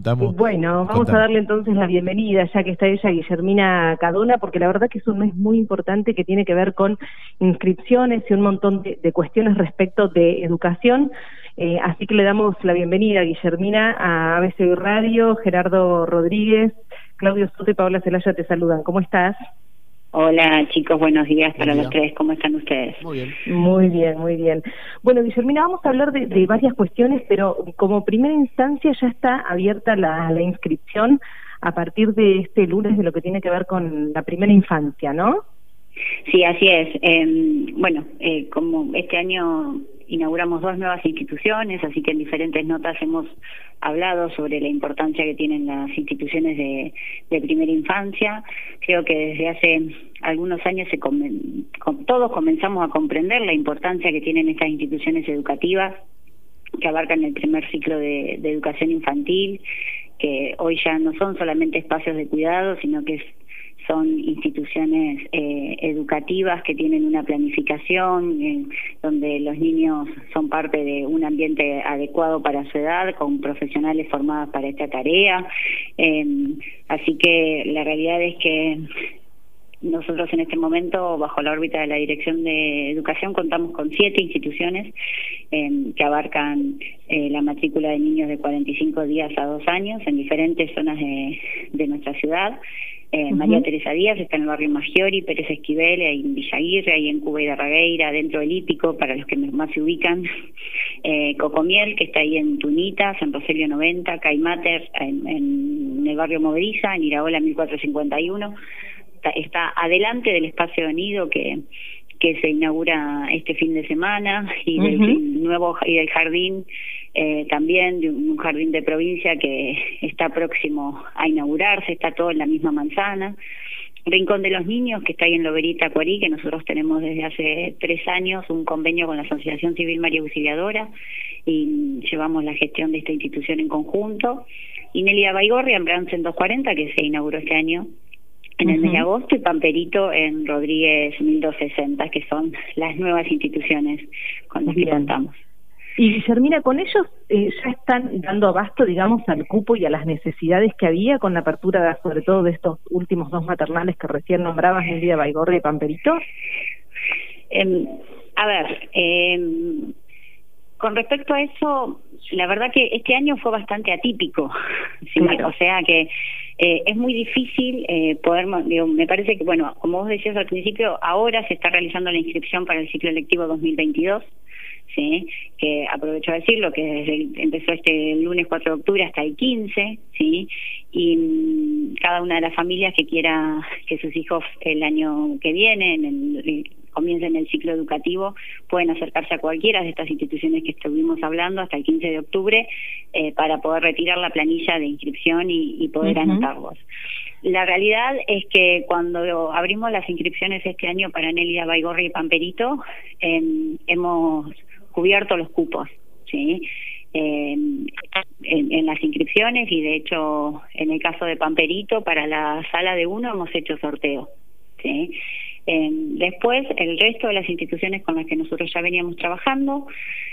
Contamos. Bueno, vamos a darle entonces la bienvenida, ya que está ella, Guillermina Cadona, porque la verdad que es un mes muy importante que tiene que ver con inscripciones y un montón de cuestiones respecto de educación. Así que le damos la bienvenida, Guillermina, a ABC Radio. Gerardo Rodríguez, Claudio Soto y Paola Celaya te saludan. ¿Cómo estás? Hola chicos, buenos días para los tres, ¿cómo están ustedes? Muy bien. Muy bien, muy bien. Bueno, Guillermina, vamos a hablar de varias cuestiones, pero como primera instancia ya está abierta la inscripción a partir de este lunes de lo que tiene que ver con la primera infancia, ¿no? Sí, así es. Como este año inauguramos 2 nuevas instituciones, así que en diferentes notas hemos hablado sobre la importancia que tienen las instituciones de primera infancia. Creo que desde hace algunos años todos comenzamos a comprender la importancia que tienen estas instituciones educativas que abarcan el primer ciclo de educación infantil, que hoy ya no son solamente espacios de cuidado, sino que son instituciones educativas que tienen una planificación donde los niños son parte de un ambiente adecuado para su edad, con profesionales formados para esta tarea. Así que la realidad es que nosotros en este momento, bajo la órbita de la Dirección de Educación, contamos con 7 instituciones que abarcan la matrícula de niños de 45 días a 2 años en diferentes zonas de nuestra ciudad. María Teresa Díaz está en el barrio Maggiori, Pérez Esquivel, ahí en Villa Aguirre, ahí en Cuba y de Ragueira, dentro del Hípico, para los que más se ubican. Cocomiel, que está ahí en Tunita, San Rogelio 90, Caimater, en el barrio Moveriza, en Iraola 1451. Está adelante del espacio de nido que se inaugura este fin de semana, y del jardín también, de un jardín de provincia que está próximo a inaugurarse, está todo en la misma manzana. Rincón de los Niños, que está ahí en Loberita, Cuarí, que nosotros tenemos desde hace 3 años un convenio con la Asociación Civil María Auxiliadora y llevamos la gestión de esta institución en conjunto. Y Nelia Baigorria en Bransen 240, que se inauguró este año en el mes de agosto, y Pamperito en Rodríguez 1260, que son las nuevas instituciones con las que contamos. Y Guillermina, ¿con ellos ya están dando abasto, digamos, al cupo y a las necesidades que había con la apertura, sobre todo de estos últimos 2 maternales que recién nombrabas, Nelia Baigorria y Pamperito? Con respecto a eso, la verdad que este año fue bastante atípico, ¿sí? Claro. O sea que es muy difícil poder, me parece que, bueno, como vos decías al principio, ahora se está realizando la inscripción para el ciclo lectivo 2022, ¿sí? Que aprovecho a decirlo, que empezó este lunes 4 de octubre hasta el 15, ¿sí? Y cada una de las familias que quiera que sus hijos el año que viene, comiencen el ciclo educativo, pueden acercarse a cualquiera de estas instituciones que estuvimos hablando hasta el 15 de octubre para poder retirar la planilla de inscripción y poder anotarlos. La realidad es que cuando abrimos las inscripciones este año para Nelia Baigorria y Pamperito, hemos cubierto los cupos, ¿sí? En las inscripciones, y de hecho en el caso de Pamperito para la sala de 1 hemos hecho sorteo, ¿sí? Después el resto de las instituciones con las que nosotros ya veníamos trabajando,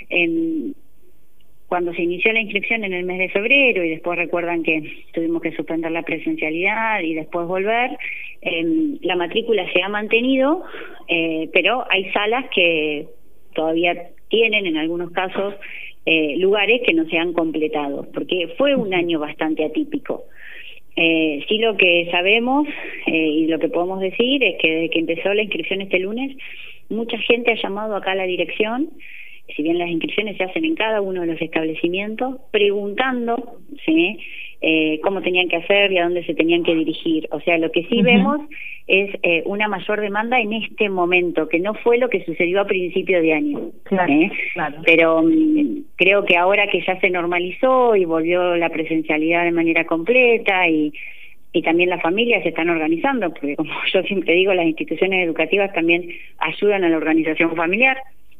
cuando se inició la inscripción en el mes de febrero, y después recuerdan que tuvimos que suspender la presencialidad y después volver, la matrícula se ha mantenido, pero hay salas que todavía tienen en algunos casos lugares que no se han completado, porque fue un año bastante atípico. Sí, lo que sabemos y lo que podemos decir es que desde que empezó la inscripción este lunes, mucha gente ha llamado acá a la dirección, si bien las inscripciones se hacen en cada uno de los establecimientos, preguntando, ¿sí?, cómo tenían que hacer y a dónde se tenían que dirigir. O sea, lo que sí vemos es una mayor demanda en este momento, que no fue lo que sucedió a principio de año. Claro. Pero creo que ahora que ya se normalizó y volvió la presencialidad de manera completa, y también las familias se están organizando, porque como yo siempre digo, las instituciones educativas también ayudan a la organización familiar.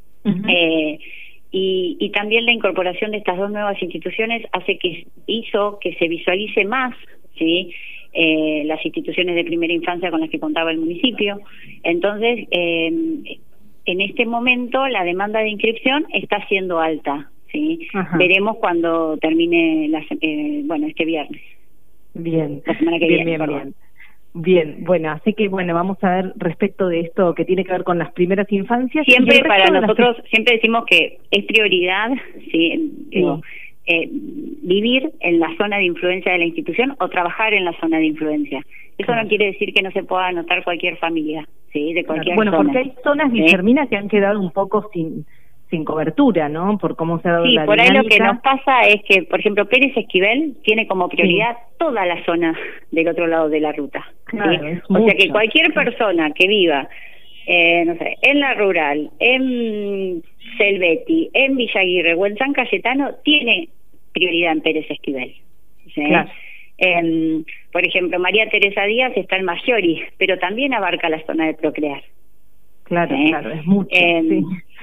Y también la incorporación de estas 2 nuevas instituciones hizo que se visualice más, ¿sí?, las instituciones de primera infancia con las que contaba el municipio. Entonces, en este momento la demanda de inscripción está siendo alta, ¿sí? Ajá. Veremos cuando termine este viernes. Bien, La semana que viene, perdón. bien. Bien, bueno, así que bueno, vamos a ver respecto de esto que tiene que ver con las primeras infancias. Siempre para nosotros, siempre decimos que es prioridad, ¿sí? Digo, vivir en la zona de influencia de la institución o trabajar en la zona de influencia. Eso no quiere decir que no se pueda anotar cualquier familia, ¿sí? De cualquier zona. Bueno, porque hay zonas, Guillermina, que han quedado un poco sin cobertura, ¿no? Por cómo se ha dado la por dinámica. ahí lo que nos pasa es que, por ejemplo, Pérez Esquivel tiene como prioridad toda la zona del otro lado de la ruta. Claro, ¿sí? O sea que cualquier persona que viva, no sé, en la rural, en Selvetti, en Villa Aguirre o en San Cayetano, tiene prioridad en Pérez Esquivel. ¿sí? Claro. Por ejemplo, María Teresa Díaz está en Maggiori, pero también abarca la zona de Procrear. Claro, claro, es mucho. Sí.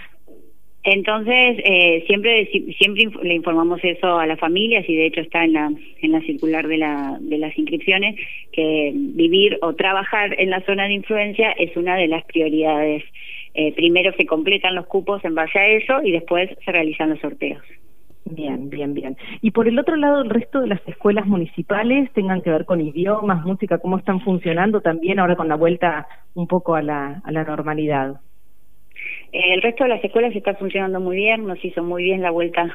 Entonces, siempre le informamos eso a las familias, y de hecho está en la circular de las inscripciones, que vivir o trabajar en la zona de influencia es una de las prioridades. Primero se completan los cupos en base a eso y después se realizan los sorteos. Bien. Y por el otro lado, el resto de las escuelas municipales tengan que ver con idiomas, música, ¿cómo están funcionando también ahora con la vuelta un poco a la normalidad? El resto de las escuelas está funcionando muy bien, nos hizo muy bien la vuelta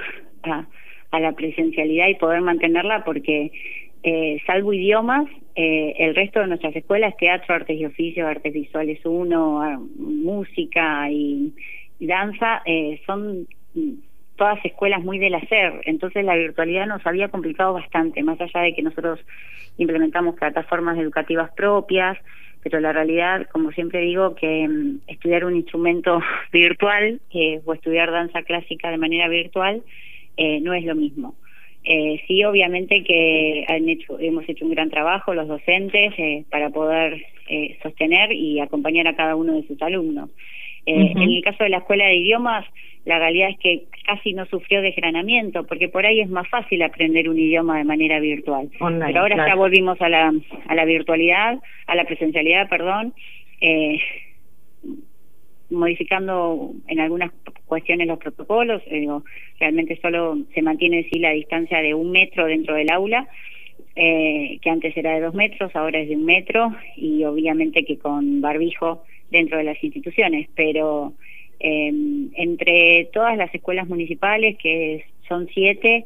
a la presencialidad y poder mantenerla, porque salvo idiomas, el resto de nuestras escuelas, teatro, artes y oficios, artes visuales 1, música y danza, son todas escuelas muy del hacer. Entonces la virtualidad nos había complicado bastante, más allá de que nosotros implementamos plataformas educativas propias, pero la realidad, como siempre digo, que estudiar un instrumento virtual o estudiar danza clásica de manera virtual no es lo mismo. Sí, obviamente que hemos hecho un gran trabajo los docentes para poder sostener y acompañar a cada uno de sus alumnos. En el caso de la escuela de idiomas, la realidad es que casi no sufrió desgranamiento, porque por ahí es más fácil aprender un idioma de manera virtual. Online, pero ahora ya volvimos a la virtualidad, a la presencialidad, perdón, modificando en algunas cuestiones los protocolos. Realmente solo se mantiene la distancia de 1 metro dentro del aula, que antes era de 2 metros, ahora es de 1 metro, y obviamente que con barbijo dentro de las instituciones, pero entre todas las escuelas municipales, que son 7,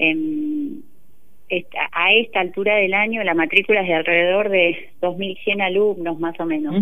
a esta altura del año la matrícula es de alrededor de 2.100 alumnos más o menos.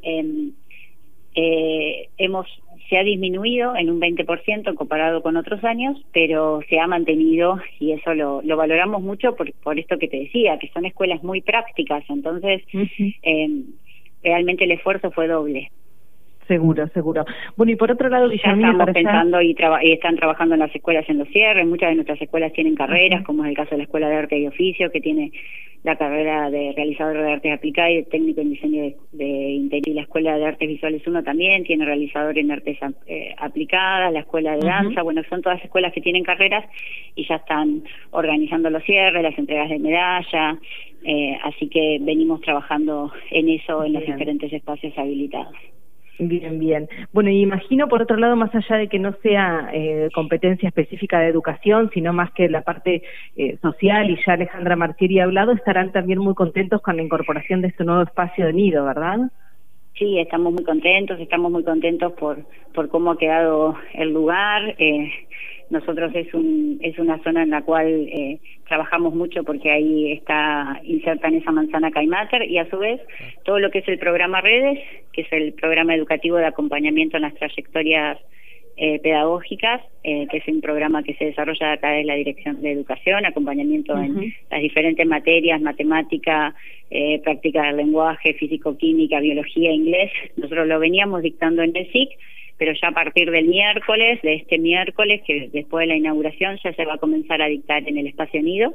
Se ha disminuido en un 20% comparado con otros años, pero se ha mantenido, y eso lo valoramos mucho por esto que te decía, que son escuelas muy prácticas. Entonces realmente el esfuerzo fue doble. Seguro. Bueno, y por otro lado, Guillermina, estamos pensando y están trabajando en las escuelas en los cierres. Muchas de nuestras escuelas tienen carreras, como es el caso de la Escuela de Arte y Oficio, que tiene la carrera de realizador de artes aplicadas y de técnico en diseño de interior. Y la Escuela de Artes Visuales 1 también tiene realizador en artes aplicadas, la Escuela de Danza. Bueno, son todas escuelas que tienen carreras y ya están organizando los cierres, las entregas de medalla, así que venimos trabajando en eso en los diferentes espacios habilitados. Bien. Bueno, y imagino, por otro lado, más allá de que no sea competencia específica de educación, sino más que la parte social, y ya Alejandra Martieri ha hablado, estarán también muy contentos con la incorporación de este nuevo espacio de nido, ¿verdad? Sí, estamos muy contentos por cómo ha quedado el lugar. Nosotros es una zona en la cual trabajamos mucho, porque ahí está inserta en esa manzana Caimater, y a su vez todo lo que es el programa Redes, que es el programa educativo de acompañamiento en las trayectorias pedagógicas, que es un programa que se desarrolla a través de la Dirección de Educación, acompañamiento en las diferentes materias, matemática, práctica del lenguaje, físico-química, biología, inglés. Nosotros lo veníamos dictando en el SIC, pero ya a partir de este miércoles, que después de la inauguración ya se va a comenzar a dictar en el espacio nido,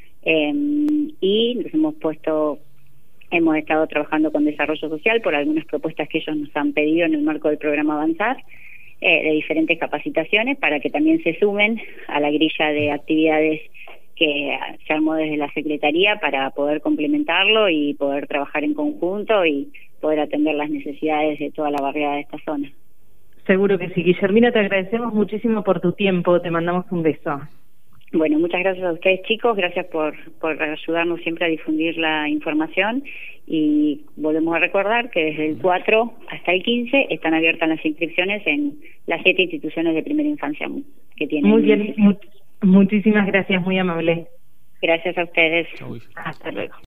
y nos hemos estado trabajando con desarrollo social por algunas propuestas que ellos nos han pedido en el marco del programa Avanzar, de diferentes capacitaciones, para que también se sumen a la grilla de actividades que se armó desde la Secretaría, para poder complementarlo y poder trabajar en conjunto y poder atender las necesidades de toda la barriada de esta zona. Seguro que sí. Guillermina, te agradecemos muchísimo por tu tiempo, te mandamos un beso. Bueno, muchas gracias a ustedes, chicos, gracias por ayudarnos siempre a difundir la información, y volvemos a recordar que desde el 4 hasta el 15 están abiertas las inscripciones en las 7 instituciones de primera infancia que tienen. Muy bien, muchísimas gracias, muy amable. Gracias a ustedes. Hasta luego.